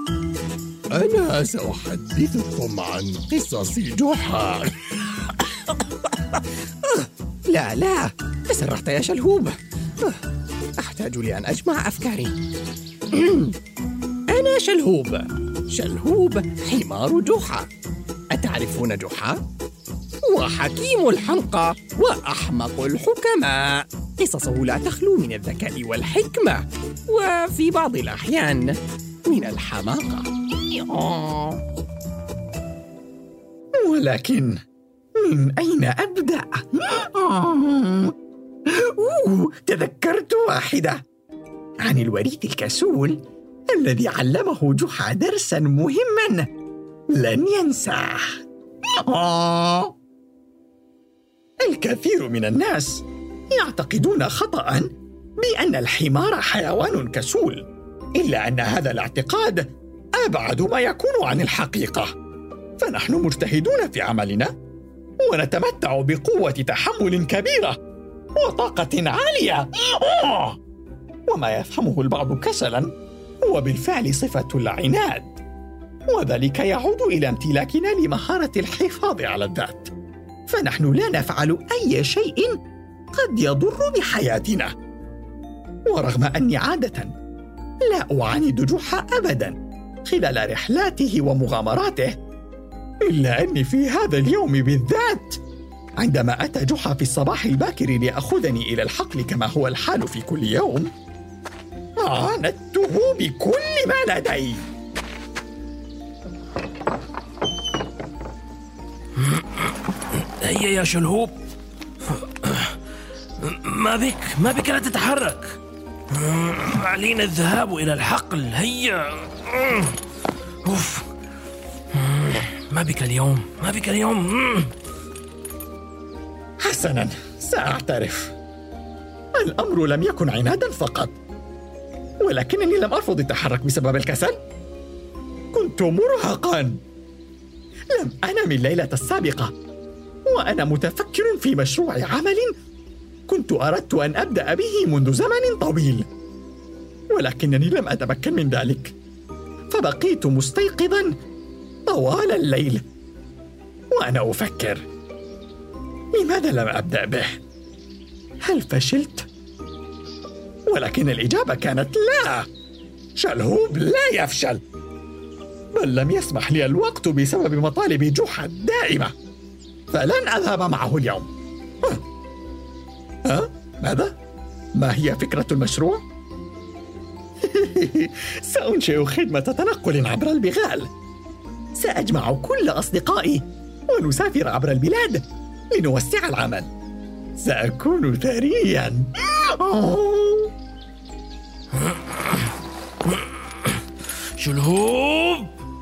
أنا سأحدثكم عن قصص جحا. لا تسرعت يا شلهوب. أحتاج لأن أجمع أفكاري. أنا شلهوب حمار جحا. أتعرفون جحا؟ وحكيم الحمقى وأحمق الحكماء. قصصه لا تخلو من الذكاء والحكمة، وفي بعض الأحيان من الحماقة. ولكن من أين أبدأ؟ تذكرت واحدة عن الوريث الكسول الذي علمه جحا درساً مهماً لن ينساه. الكثير من الناس يعتقدون خطأ بأن الحمار حيوان كسول، إلا أن هذا الاعتقاد أبعد ما يكون عن الحقيقة. فنحن مجتهدون في عملنا ونتمتع بقوة تحمل كبيرة وطاقة عالية، وما يفهمه البعض كسلاً هو بالفعل صفة العناد، وذلك يعود إلى امتلاكنا لمهارة الحفاظ على الذات. فنحن لا نفعل أي شيء قد يضر بحياتنا. ورغم أني عادة لا أعاند جحا أبداً خلال رحلاته ومغامراته، إلا أني في هذا اليوم بالذات عندما أتى جحا في الصباح الباكر ليأخذني إلى الحقل كما هو الحال في كل يوم، عاندته بكل ما لدي. هيا يا شلهوب، ما بك لا تتحرك. علينا الذهاب إلى الحقل. هيا. أوف. ما بك اليوم. حسناً، سأعترف. الأمر لم يكن عناداً فقط، ولكنني لم أرفض التحرك بسبب الكسل. كنت مرهقاً، لم أنم الليلة السابقة، وأنا متفكر في مشروع عمل كنت أردت أن أبدأ به منذ زمن طويل، ولكنني لم أتمكن من ذلك، فبقيت مستيقظاً طوال الليل وأنا أفكر: لماذا لم أبدأ به؟ هل فشلت؟ ولكن الإجابة كانت لا، شلهوب لا يفشل، بل لم يسمح لي الوقت بسبب مطالب جحا الدائمة، فلن أذهب معه اليوم. ماذا؟ ما هي فكرة المشروع؟ سأنشئ خدمة تنقل عبر البغال. سأجمع كل أصدقائي ونسافر عبر البلاد لنوسع العمل. سأكون ثرياً. شلهوب.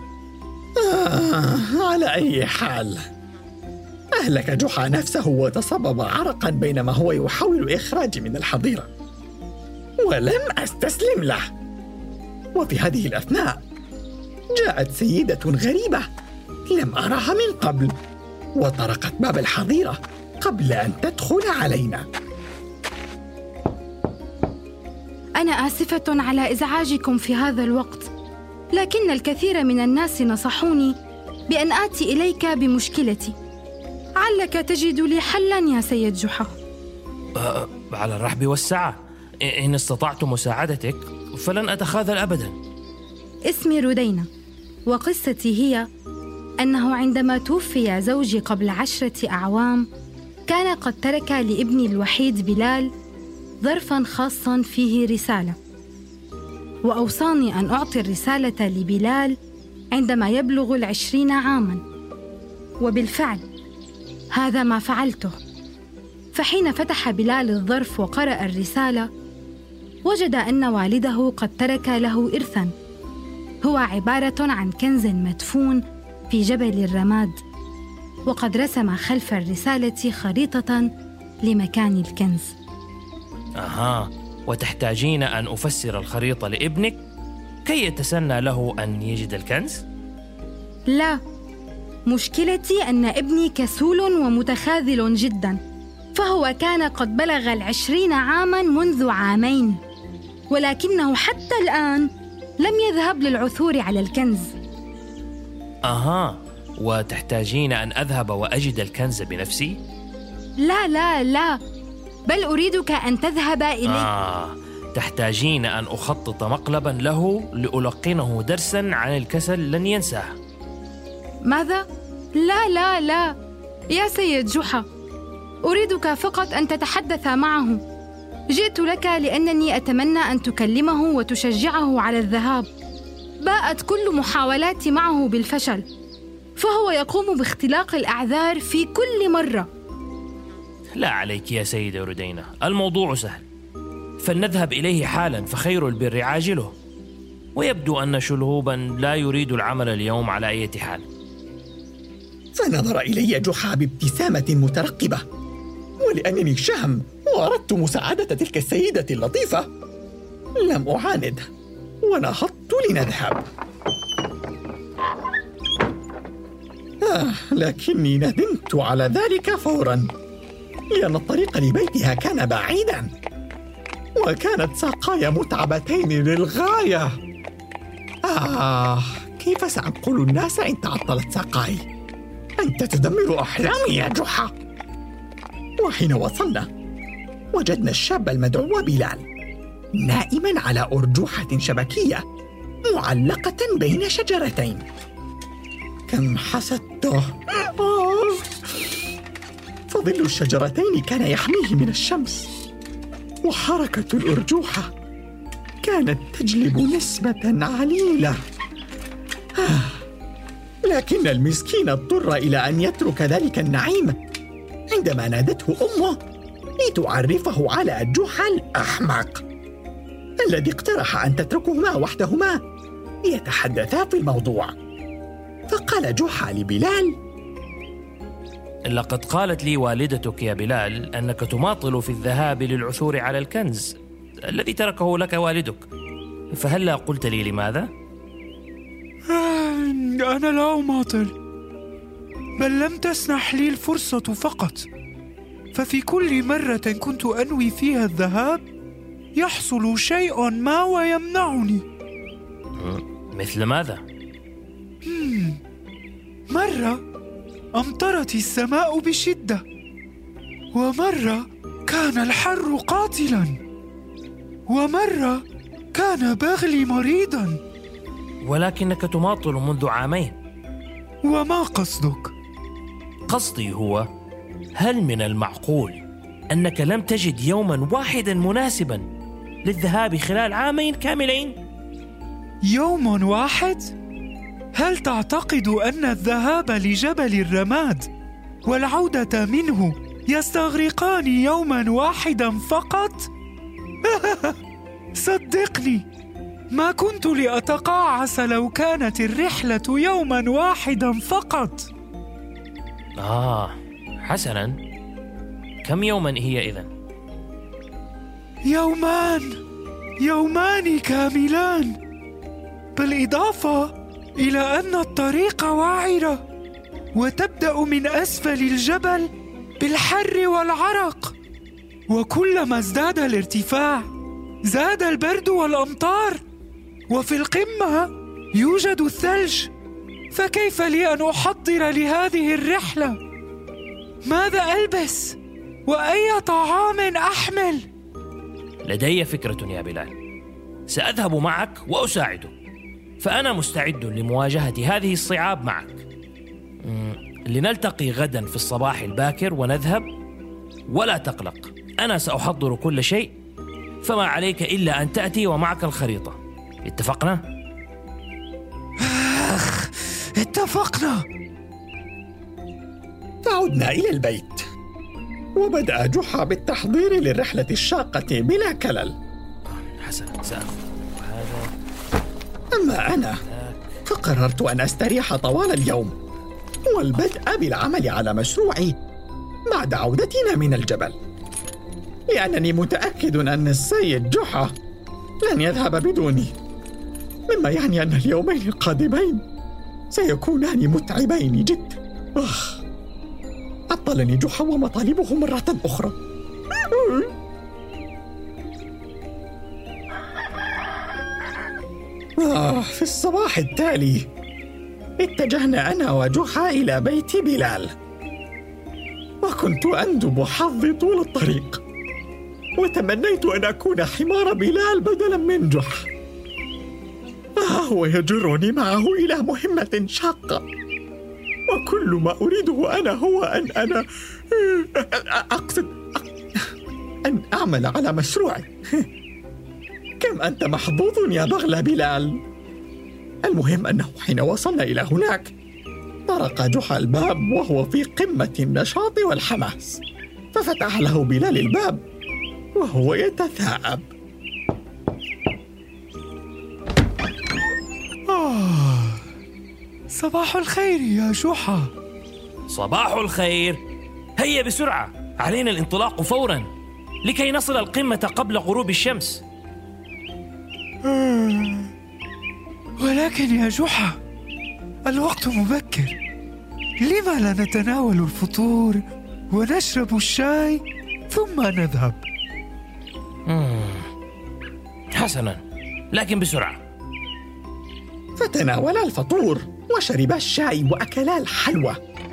على أي حال، أهلك جحا نفسه وتسبب عرقاً بينما هو يحاول إخراجي من الحظيرة، ولم أستسلم له. وفي هذه الأثناء جاءت سيدة غريبة لم أرها من قبل، وطرقت باب الحظيرة قبل أن تدخل علينا. أنا آسفة على إزعاجكم في هذا الوقت، لكن الكثير من الناس نصحوني بأن آتي إليك بمشكلتي. علك تجد لي حلاً يا سيد جحا. على الرحب والسعة، إن استطعت مساعدتك فلن أتخاذل أبداً. اسمي رودينا، وقصتي هي أنه عندما توفي زوجي قبل 10 أعوام، كان قد ترك لابني الوحيد بلال ظرفاً خاصاً فيه رسالة، وأوصاني أن أعطي الرسالة لبلال عندما يبلغ 20 عاماً، وبالفعل هذا ما فعلته. فحين فتح بلال الظرف وقرأ الرسالة، وجد أن والده قد ترك له إرثاً، هو عبارة عن كنز مدفون في جبل الرماد، وقد رسم خلف الرسالة خريطة لمكان الكنز. وتحتاجين أن أفسر الخريطة لابنك كي يتسنى له أن يجد الكنز؟ لا، مشكلتي أن ابني كسول ومتخاذل جداً، فهو كان قد بلغ 20 عاماً منذ عامين، ولكنه حتى الآن لم يذهب للعثور على الكنز. وتحتاجين أن أذهب وأجد الكنز بنفسي؟ لا لا لا، بل أريدك أن تذهب إليه. تحتاجين أن أخطط مقلبا له لألقنه درسا عن الكسل لن ينساه. ماذا؟ لا لا لا يا سيد جحا، أريدك فقط أن تتحدث معه. جئت لك لأنني أتمنى أن تكلمه وتشجعه على الذهاب. باءت كل محاولاتي معه بالفشل، فهو يقوم باختلاق الأعذار في كل مرة. لا عليك يا سيدة ردينة، الموضوع سهل، فلنذهب إليه حالا فخير البر عاجله. ويبدو أن شلهوبا لا يريد العمل اليوم على أي حال. فنظر إلي جحا بابتسامة مترقبة، ولأنني شهم وأردت مساعدة تلك السيدة اللطيفة لم أعاند ونهضت لنذهب. لكني ندمت على ذلك فورا، لأن الطريق لبيتها كان بعيدا، وكانت ساقاي متعبتين للغاية. كيف سأنقل الناس إن تعطلت ساقاي؟ أنت تدمر أحلامي يا جحا. وحين وصلنا وجدنا الشاب المدعو بلال نائما على أرجوحة شبكية معلقة بين شجرتين. كم حسدته، فظل الشجرتين كان يحميه من الشمس، وحركة الأرجوحة كانت تجلب نسمة عليلة. لكن المسكين اضطر إلى أن يترك ذلك النعيم عندما نادته أمه لتعرفه على جحا الأحمق الذي اقترح أن تتركهما وحدهما ليتحدثا في الموضوع. فقال جحا لبلال: لقد قالت لي والدتك يا بلال أنك تماطل في الذهاب للعثور على الكنز الذي تركه لك والدك، فهل لا قلت لي لماذا؟ أنا لا أماطل، بل لم تسنح لي الفرصة فقط، ففي كل مرة كنت أنوي فيها الذهاب يحصل شيء ما ويمنعني. مثل ماذا؟ مرة أمطرت السماء بشدة، ومرة كان الحر قاتلا، ومرة كان بغلي مريضا. ولكنك تماطل منذ عامين. وما قصدك؟ قصدي هو، هل من المعقول أنك لم تجد يوما واحدا مناسبا للذهاب خلال عامين كاملين؟ يوم واحد؟ هل تعتقد أن الذهاب لجبل الرماد والعودة منه يستغرقان يوما واحدا فقط؟ صدقني، ما كنت لأتقاعس لو كانت الرحلة يوما واحدا فقط. حسنا، كم يوما هي إذن؟ يومان كاملان، بالإضافة إلى أن الطريق وعرة وتبدأ من أسفل الجبل بالحر والعرق، وكلما ازداد الارتفاع زاد البرد والأمطار، وفي القمة يوجد الثلج. فكيف لي أن أحضر لهذه الرحلة؟ ماذا ألبس؟ وأي طعام أحمل؟ لدي فكرة يا بلال، سأذهب معك وأساعدك، فأنا مستعد لمواجهة هذه الصعاب معك. لنلتقي غدا في الصباح الباكر ونذهب، ولا تقلق، أنا سأحضر كل شيء، فما عليك إلا أن تأتي ومعك الخريطة. اتفقنا؟ اتفقنا. عدنا إلى البيت، وبدأ جحا بالتحضير للرحلة الشاقة بلا كلل. حسنا، سأخذ هذا. أما أنا فقررت أن أستريح طوال اليوم والبدء بالعمل على مشروعي بعد عودتنا من الجبل، لأنني متأكد أن السيد جحا لن يذهب بدوني، مما يعني أن اليومين القادمين سيكونان متعبين جدا. عطلني جحا ومطالبه مرة أخرى. في الصباح التالي اتجهنا أنا وجحا إلى بيت بلال، وكنت أندب حظي طول الطريق، وتمنيت أن أكون حمار بلال بدلاً من جحا. هو يجرني معه إلى مهمة شاقة، وكل ما أريده أنا هو أن أقصد أن أعمل على مشروعي. كم أنت محظوظ يا بغل بلال. المهم أنه حين وصلنا إلى هناك طرق جحا الباب وهو في قمة النشاط والحماس، ففتح له بلال الباب وهو يتثاءب. صباح الخير يا جحا. صباح الخير. هيا بسرعة، علينا الانطلاق فوراً لكي نصل القمة قبل غروب الشمس. ولكن يا جحا، الوقت مبكر، لما لا نتناول الفطور ونشرب الشاي ثم نذهب؟ حسناً، لكن بسرعة. فتناولا الفطور وشربا الشاي وأكلا الحلوى.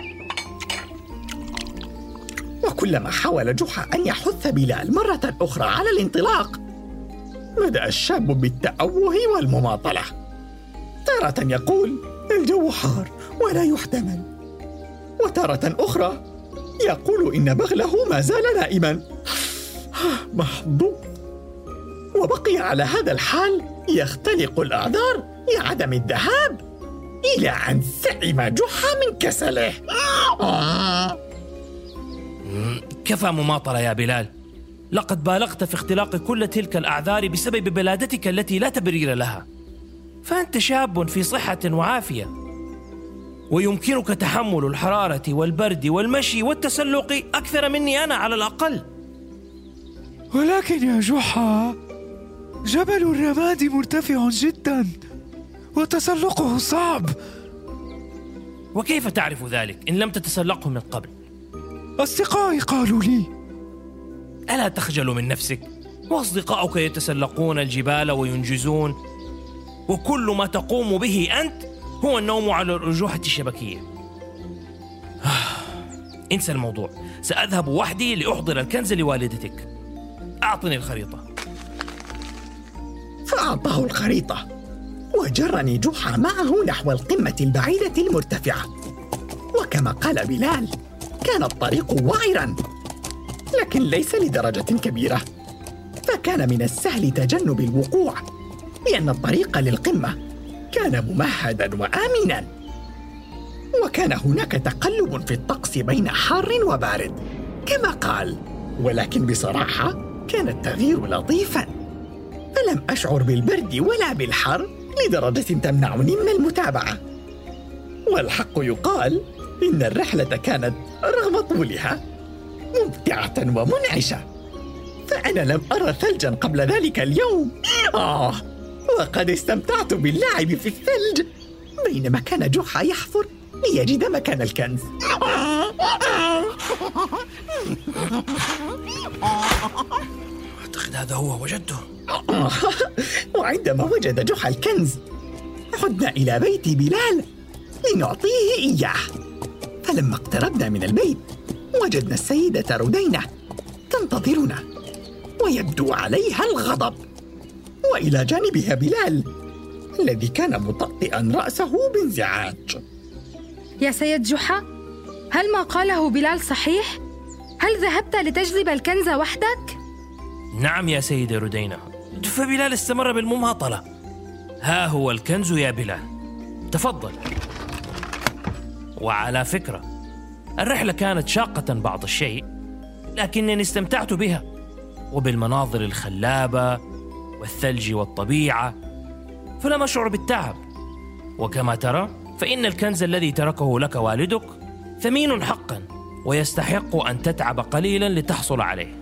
وكلما حاول جحا أن يحث بلال مرة أخرى على الانطلاق، بدأ الشاب بالتأوه والمماطلة. تارة يقول الجو حار ولا يحتمل، وتارة أخرى يقول إن بغله ما زال نائما. محظوظ. وبقي على هذا الحال يختلق الأعذار لعدم الذهاب، إلى أن سئم جحا من كسله. كفى مماطلة يا بلال، لقد بالغت في اختلاق كل تلك الأعذار بسبب بلادتك التي لا تبرير لها. فأنت شاب في صحة وعافية، ويمكنك تحمل الحرارة والبرد والمشي والتسلق أكثر مني أنا على الأقل. ولكن يا جحا، جبل الرماد مرتفع جدا وتسلقه صعب. وكيف تعرف ذلك إن لم تتسلقه من قبل؟ أصدقائي قالوا لي. ألا تخجل من نفسك؟ وأصدقاؤك يتسلقون الجبال وينجزون، وكل ما تقوم به أنت هو النوم على الأرجوحة الشبكية. انسى الموضوع، سأذهب وحدي لأحضر الكنز لوالدتك. أعطني الخريطة. فأعطاه الخريطة، وجرني جحا معه نحو القمة البعيدة المرتفعة. وكما قال بلال، كان الطريق وعرا، لكن ليس لدرجة كبيرة، فكان من السهل تجنب الوقوع، لأن الطريق للقمة كان ممهدا وآمنا. وكان هناك تقلب في الطقس بين حار وبارد كما قال، ولكن بصراحة كان التغيير لطيفا، فلم أشعر بالبرد ولا بالحر لدرجة تمنعني من المتابعة. والحق يقال إن الرحلة كانت رغم طولها ممتعة ومنعشة، فأنا لم أرى ثلجا قبل ذلك اليوم. وقد استمتعت باللعب في الثلج بينما كان جحا يحفر ليجد مكان الكنز. أعتقد هذا هو، وجدته. وعندما وجد جحا الكنز عدنا إلى بيت بلال لنعطيه إياه. فلما اقتربنا من البيت وجدنا السيدة ردينة تنتظرنا ويبدو عليها الغضب، وإلى جانبها بلال الذي كان مطأطئا رأسه بانزعاج. يا سيد جحا، هل ما قاله بلال صحيح؟ هل ذهبت لتجلب الكنز وحدك؟ نعم يا سيدة ردينة، فبلال استمر بالمماطلة. ها هو الكنز يا بلال، تفضل. وعلى فكرة، الرحلة كانت شاقة بعض الشيء، لكنني استمتعت بها، وبالمناظر الخلابة والثلج والطبيعة، فلم أشعر بالتعب. وكما ترى فإن الكنز الذي تركه لك والدك ثمين حقا، ويستحق أن تتعب قليلا لتحصل عليه.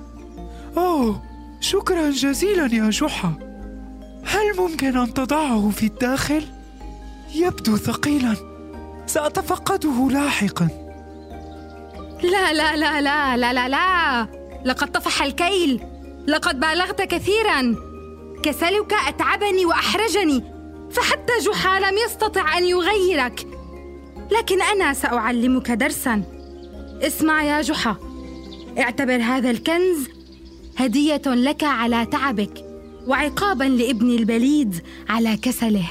شكرا جزيلا يا جحا. هل ممكن أن تضعه في الداخل؟ يبدو ثقيلا، سأتفقده لاحقا. لا لا لا لا لا لا لا، لقد طفح الكيل، لقد بالغت كثيرا. كسلك أتعبني وأحرجني، فحتى جحا لم يستطع أن يغيرك. لكن أنا سأعلمك درساً. اسمع يا جحا، اعتبر هذا الكنز هدية لك على تعبك وعقاباً لابن البليد على كسله.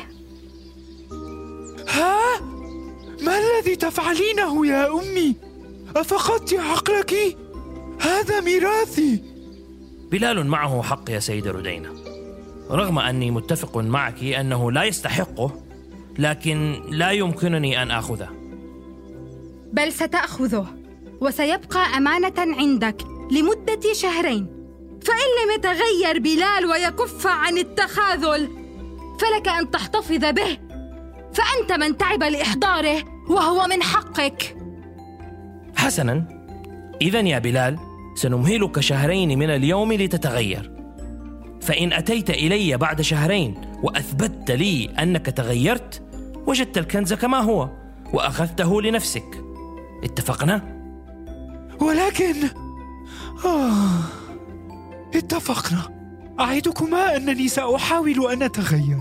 ها؟ ما الذي تفعلينه يا أمي؟ أفقدت عقلك؟ هذا ميراثي. بلال معه حق يا سيدة ردينة، رغم أني متفق معك أنه لا يستحقه، لكن لا يمكنني أن آخذه. بل ستأخذه، وسيبقى أمانة عندك لمدة 2 شهر. فإن لم يتغير بلال ويكف عن التخاذل فلك أن تحتفظ به، فأنت من تعب لإحضاره وهو من حقك. حسناً، إذن يا بلال سنمهلك 2 شهر من اليوم لتتغير. فإن أتيت إلي بعد 2 شهر وأثبتت لي أنك تغيرت، وجدت الكنز كما هو وأخذته لنفسك. اتفقنا؟ ولكن اتفقنا. أعدكما أنني سأحاول أن أتغير.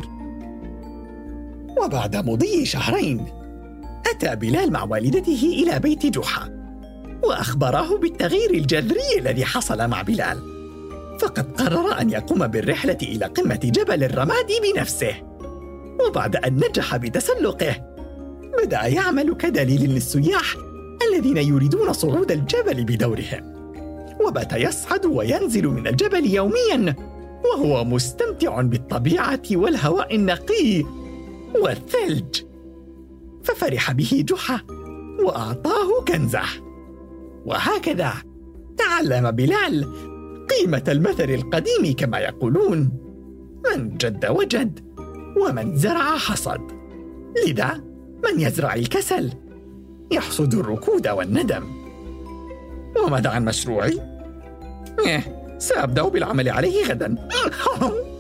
وبعد مضي 2 شهر أتى بلال مع والدته إلى بيت جحا، وأخبراه بالتغيير الجذري الذي حصل مع بلال، فقد قرر أن يقوم بالرحلة إلى قمة جبل الرماد بنفسه. وبعد أن نجح بتسلقه بدأ يعمل كدليل للسياح الذين يريدون صعود الجبل بدورهم، وبات يصعد وينزل من الجبل يومياً وهو مستمتع بالطبيعة والهواء النقي والثلج. ففرح به جحا وأعطاه كنزه. وهكذا تعلم بلال قيمة المثل القديم كما يقولون: من جد وجد، ومن زرع حصد. لذا من يزرع الكسل يحصد الركود والندم. وماذا عن مشروعي؟ سأبدأ بالعمل عليه غدا.